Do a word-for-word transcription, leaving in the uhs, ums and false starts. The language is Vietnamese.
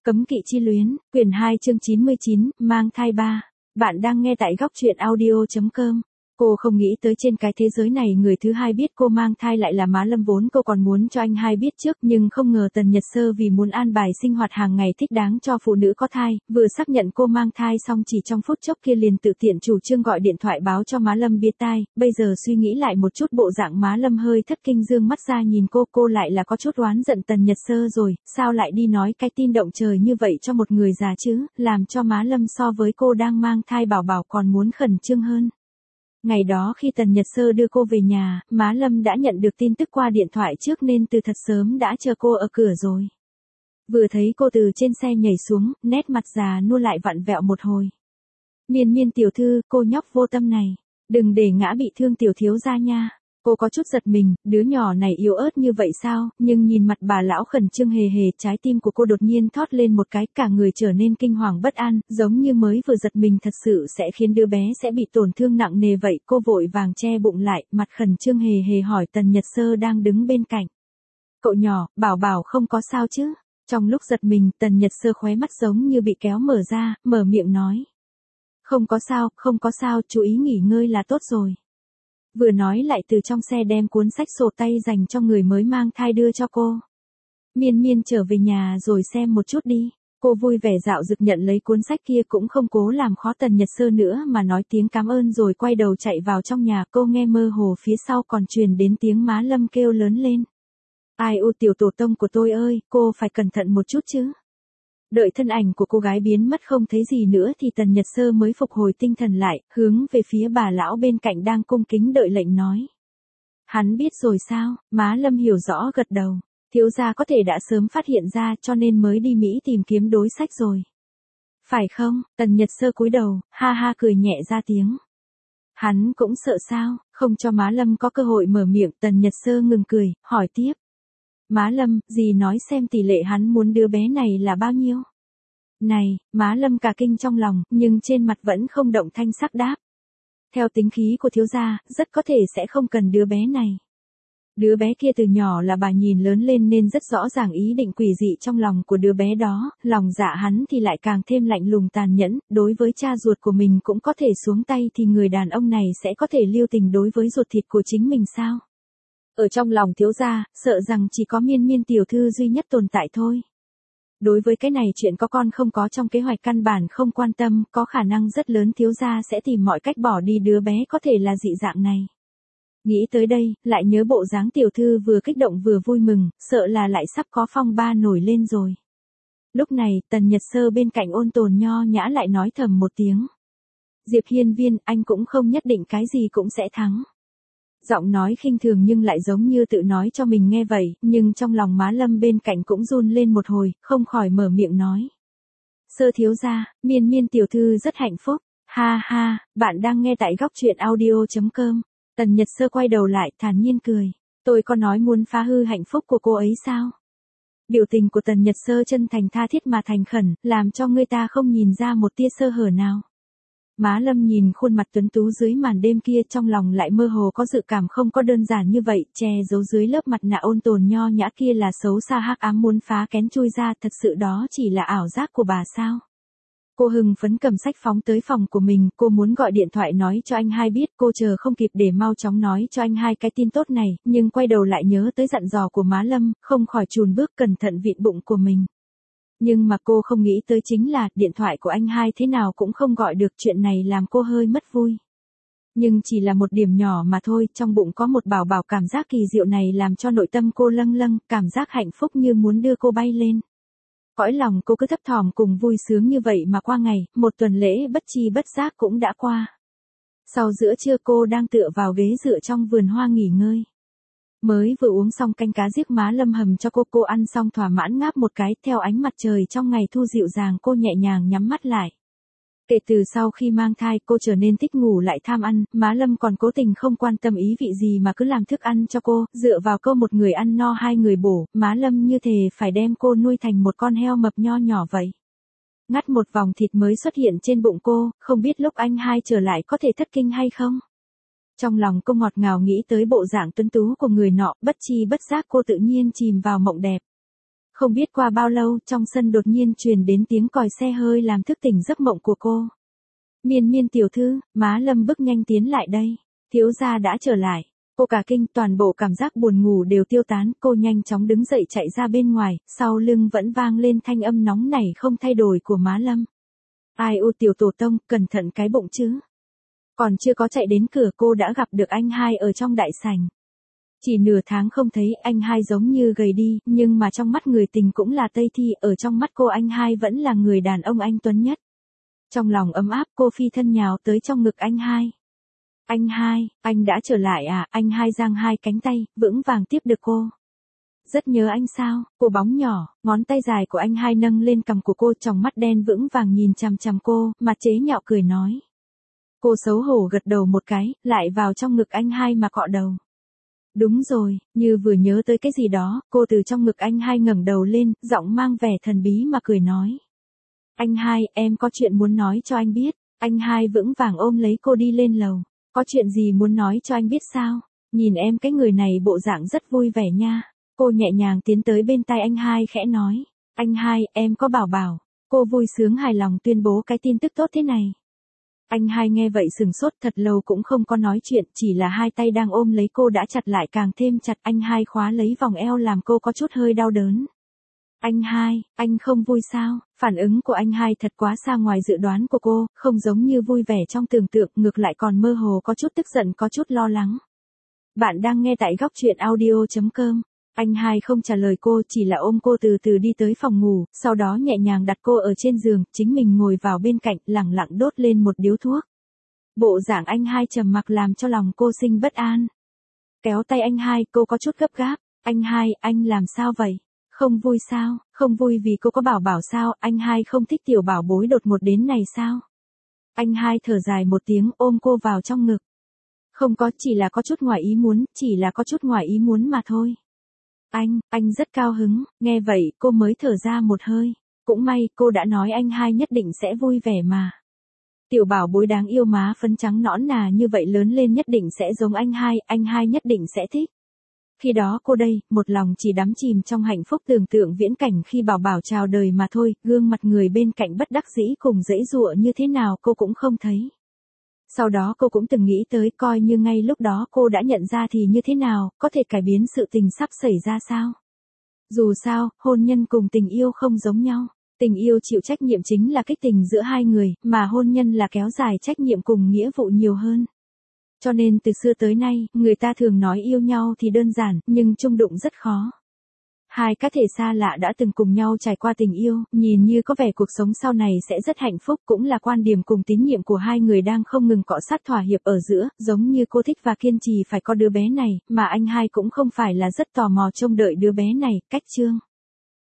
Cấm kỵ chi luyến, quyển hai chương chín mươi chín, mang thai ba. Bạn đang nghe tại góc truyện audio chấm com. Cô không nghĩ tới trên cái thế giới này người thứ hai biết cô mang thai lại là má Lâm, vốn cô còn muốn cho anh hai biết trước, nhưng không ngờ Tần Nhật Sơ vì muốn an bài sinh hoạt hàng ngày thích đáng cho phụ nữ có thai, vừa xác nhận cô mang thai xong chỉ trong phút chốc kia liền tự tiện chủ trương gọi điện thoại báo cho má Lâm biết tai. Bây giờ suy nghĩ lại một chút, bộ dạng má Lâm hơi thất kinh, dương mắt ra nhìn cô, cô lại là có chút oán giận Tần Nhật Sơ rồi, sao lại đi nói cái tin động trời như vậy cho một người già chứ, làm cho má Lâm so với cô đang mang thai bảo bảo còn muốn khẩn trương hơn. Ngày đó khi Tần Nhật Sơ đưa cô về nhà, má Lâm đã nhận được tin tức qua điện thoại trước nên từ thật sớm đã chờ cô ở cửa rồi. Vừa thấy cô từ trên xe nhảy xuống, nét mặt già nua lại vặn vẹo một hồi. Miên Miên tiểu thư, cô nhóc vô tâm này, đừng để ngã bị thương tiểu thiếu gia nha. Cô có chút giật mình, đứa nhỏ này yếu ớt như vậy sao, nhưng nhìn mặt bà lão khẩn trương hề hề, trái tim của cô đột nhiên thót lên một cái, cả người trở nên kinh hoàng bất an, giống như mới vừa giật mình thật sự sẽ khiến đứa bé sẽ bị tổn thương nặng nề vậy. Cô vội vàng che bụng lại, mặt khẩn trương hề hề hỏi Tần Nhật Sơ đang đứng bên cạnh. Cậu nhỏ, bảo bảo không có sao chứ? Trong lúc giật mình, Tần Nhật Sơ khóe mắt giống như bị kéo mở ra, mở miệng nói. Không có sao, không có sao, chú ý nghỉ ngơi là tốt rồi. Vừa nói lại từ trong xe đem cuốn sách sổ tay dành cho người mới mang thai đưa cho cô. Miên Miên trở về nhà rồi xem một chút đi. Cô vui vẻ dạo dực nhận lấy cuốn sách kia, cũng không cố làm khó Tần Nhật Sơ nữa mà nói tiếng cảm ơn rồi quay đầu chạy vào trong nhà. Cô nghe mơ hồ phía sau còn truyền đến tiếng má Lâm kêu lớn lên. Ai u tiểu tổ tông của tôi ơi, cô phải cẩn thận một chút chứ. Đợi thân ảnh của cô gái biến mất không thấy gì nữa thì Tần Nhật Sơ mới phục hồi tinh thần lại, hướng về phía bà lão bên cạnh đang cung kính đợi lệnh nói. Hắn biết rồi sao? Má Lâm hiểu rõ gật đầu. Thiếu gia có thể đã sớm phát hiện ra cho nên mới đi Mỹ tìm kiếm đối sách rồi. Phải không? Tần Nhật Sơ cúi đầu, ha ha cười nhẹ ra tiếng. Hắn cũng sợ sao? Không cho má Lâm có cơ hội mở miệng, Tần Nhật Sơ ngừng cười, hỏi tiếp. Má Lâm, dì nói xem tỷ lệ hắn muốn đứa bé này là bao nhiêu? Này, má Lâm cả kinh trong lòng, nhưng trên mặt vẫn không động thanh sắc đáp. Theo tính khí của thiếu gia, rất có thể sẽ không cần đứa bé này. Đứa bé kia từ nhỏ là bà nhìn lớn lên nên rất rõ ràng ý định quỷ dị trong lòng của đứa bé đó, lòng dạ hắn thì lại càng thêm lạnh lùng tàn nhẫn, đối với cha ruột của mình cũng có thể xuống tay thì người đàn ông này sẽ có thể lưu tình đối với ruột thịt của chính mình sao? Ở trong lòng thiếu gia, sợ rằng chỉ có Miên Miên tiểu thư duy nhất tồn tại thôi. Đối với cái này chuyện có con không có trong kế hoạch căn bản không quan tâm, có khả năng rất lớn thiếu gia sẽ tìm mọi cách bỏ đi đứa bé có thể là dị dạng này. Nghĩ tới đây, lại nhớ bộ dáng tiểu thư vừa kích động vừa vui mừng, sợ là lại sắp có phong ba nổi lên rồi. Lúc này, Tần Nhật Sơ bên cạnh ôn tồn nho nhã lại nói thầm một tiếng. Diệp Hiên Viên, anh cũng không nhất định cái gì cũng sẽ thắng. Giọng nói khinh thường nhưng lại giống như tự nói cho mình nghe vậy, nhưng trong lòng má Lâm bên cạnh cũng run lên một hồi, không khỏi mở miệng nói. Sơ thiếu gia, Miên Miên tiểu thư rất hạnh phúc, ha ha, bạn đang nghe tại góc truyện audio chấm com. Tần Nhật Sơ quay đầu lại, thản nhiên cười, tôi có nói muốn phá hư hạnh phúc của cô ấy sao? Biểu tình của Tần Nhật Sơ chân thành tha thiết mà thành khẩn, làm cho người ta không nhìn ra một tia sơ hở nào. Má Lâm nhìn khuôn mặt tuấn tú dưới màn đêm kia, trong lòng lại mơ hồ có dự cảm không có đơn giản như vậy, che giấu dưới lớp mặt nạ ôn tồn nho nhã kia là xấu xa hắc ám muốn phá kén chui ra, thật sự đó chỉ là ảo giác của bà sao? Cô hưng phấn cầm sách phóng tới phòng của mình, cô muốn gọi điện thoại nói cho anh hai biết, cô chờ không kịp để mau chóng nói cho anh hai cái tin tốt này, nhưng quay đầu lại nhớ tới dặn dò của má Lâm, không khỏi chùn bước cẩn thận vịn bụng của mình. Nhưng mà cô không nghĩ tới chính là, điện thoại của anh hai thế nào cũng không gọi được, chuyện này làm cô hơi mất vui. Nhưng chỉ là một điểm nhỏ mà thôi, trong bụng có một bảo bảo, cảm giác kỳ diệu này làm cho nội tâm cô lâng lâng, cảm giác hạnh phúc như muốn đưa cô bay lên. Cõi lòng cô cứ thấp thỏm cùng vui sướng như vậy mà qua ngày, một tuần lễ bất chi bất giác cũng đã qua. Sau giữa trưa cô đang tựa vào ghế dựa trong vườn hoa nghỉ ngơi. Mới vừa uống xong canh cá giết má Lâm hầm cho cô, cô ăn xong thỏa mãn ngáp một cái, theo ánh mặt trời trong ngày thu dịu dàng cô nhẹ nhàng nhắm mắt lại. Kể từ sau khi mang thai cô trở nên thích ngủ lại tham ăn, má Lâm còn cố tình không quan tâm ý vị gì mà cứ làm thức ăn cho cô, dựa vào câu một người ăn no hai người bổ, má Lâm như thề phải đem cô nuôi thành một con heo mập nho nhỏ vậy. Ngắt một vòng thịt mới xuất hiện trên bụng cô, không biết lúc anh hai trở lại có thể thất kinh hay không? Trong lòng cô ngọt ngào nghĩ tới bộ dạng tuấn tú của người nọ, bất chi bất giác cô tự nhiên chìm vào mộng đẹp. Không biết qua bao lâu, trong sân đột nhiên truyền đến tiếng còi xe hơi làm thức tỉnh giấc mộng của cô. Miên Miên tiểu thư, má Lâm bước nhanh tiến lại đây. Thiếu gia đã trở lại. Cô cả kinh, toàn bộ cảm giác buồn ngủ đều tiêu tán, cô nhanh chóng đứng dậy chạy ra bên ngoài, sau lưng vẫn vang lên thanh âm nóng nảy không thay đổi của má Lâm. Ai u tiểu tổ tông, cẩn thận cái bụng chứ. Còn chưa có chạy đến cửa cô đã gặp được anh hai ở trong đại sảnh. Chỉ nửa tháng không thấy, anh hai giống như gầy đi, nhưng mà trong mắt người tình cũng là Tây Thi, ở trong mắt cô anh hai vẫn là người đàn ông anh tuấn nhất. Trong lòng ấm áp, cô phi thân nhào tới trong ngực anh hai. Anh hai, anh đã trở lại à? Anh hai giang hai cánh tay, vững vàng tiếp được cô. Rất nhớ anh sao? Cô bóng nhỏ, ngón tay dài của anh hai nâng lên cằm của cô, tròng mắt đen vững vàng nhìn chằm chằm cô, mặt chế nhạo cười nói. Cô xấu hổ gật đầu một cái, lại vào trong ngực anh hai mà cọ đầu. Đúng rồi, như vừa nhớ tới cái gì đó, cô từ trong ngực anh hai ngẩng đầu lên, giọng mang vẻ thần bí mà cười nói. Anh hai, em có chuyện muốn nói cho anh biết. Anh hai vững vàng ôm lấy cô đi lên lầu. Có chuyện gì muốn nói cho anh biết sao? Nhìn em cái người này bộ dạng rất vui vẻ nha. Cô nhẹ nhàng tiến tới bên tai anh hai khẽ nói. Anh hai, em có bảo bảo. Cô vui sướng hài lòng tuyên bố cái tin tức tốt thế này. Anh hai nghe vậy sừng sốt, thật lâu cũng không có nói chuyện, chỉ là hai tay đang ôm lấy cô đã chặt lại càng thêm chặt. Anh hai khóa lấy vòng eo làm cô có chút hơi đau đớn. Anh hai, anh không vui sao? Phản ứng của anh hai thật quá xa ngoài dự đoán của cô, không giống như vui vẻ trong tưởng tượng, ngược lại còn mơ hồ có chút tức giận, có chút lo lắng. Bạn đang nghe tại góc truyện audio chấm com. Anh hai không trả lời cô, chỉ là ôm cô từ từ đi tới phòng ngủ, sau đó nhẹ nhàng đặt cô ở trên giường, chính mình ngồi vào bên cạnh, lẳng lặng đốt lên một điếu thuốc. Bộ dạng anh hai trầm mặc làm cho lòng cô sinh bất an. Kéo tay anh hai, cô có chút gấp gáp. Anh hai, anh làm sao vậy? Không vui sao? Không vui vì cô có bảo bảo sao? Anh hai không thích tiểu bảo bối đột ngột đến này sao? Anh hai thở dài một tiếng ôm cô vào trong ngực. Không có, chỉ là có chút ngoài ý muốn, chỉ là có chút ngoài ý muốn mà thôi. Anh, anh rất cao hứng, nghe vậy cô mới thở ra một hơi. Cũng may, cô đã nói anh hai nhất định sẽ vui vẻ mà. Tiểu bảo bối đáng yêu má phấn trắng nõn nà như vậy lớn lên nhất định sẽ giống anh hai, anh hai nhất định sẽ thích. Khi đó cô đây, một lòng chỉ đắm chìm trong hạnh phúc tưởng tượng viễn cảnh khi bảo bảo chào đời mà thôi, gương mặt người bên cạnh bất đắc dĩ cùng dãy dụa như thế nào cô cũng không thấy. Sau đó cô cũng từng nghĩ tới coi như ngay lúc đó cô đã nhận ra thì như thế nào, có thể cải biến sự tình sắp xảy ra sao. Dù sao, hôn nhân cùng tình yêu không giống nhau. Tình yêu chịu trách nhiệm chính là kích tình giữa hai người, mà hôn nhân là kéo dài trách nhiệm cùng nghĩa vụ nhiều hơn. Cho nên từ xưa tới nay, người ta thường nói yêu nhau thì đơn giản, nhưng chung đụng rất khó. Hai cá thể xa lạ đã từng cùng nhau trải qua tình yêu, nhìn như có vẻ cuộc sống sau này sẽ rất hạnh phúc, cũng là quan điểm cùng tín nhiệm của hai người đang không ngừng cọ sát thỏa hiệp ở giữa, giống như cô thích và kiên trì phải có đứa bé này, mà anh hai cũng không phải là rất tò mò trông đợi đứa bé này, cách chương.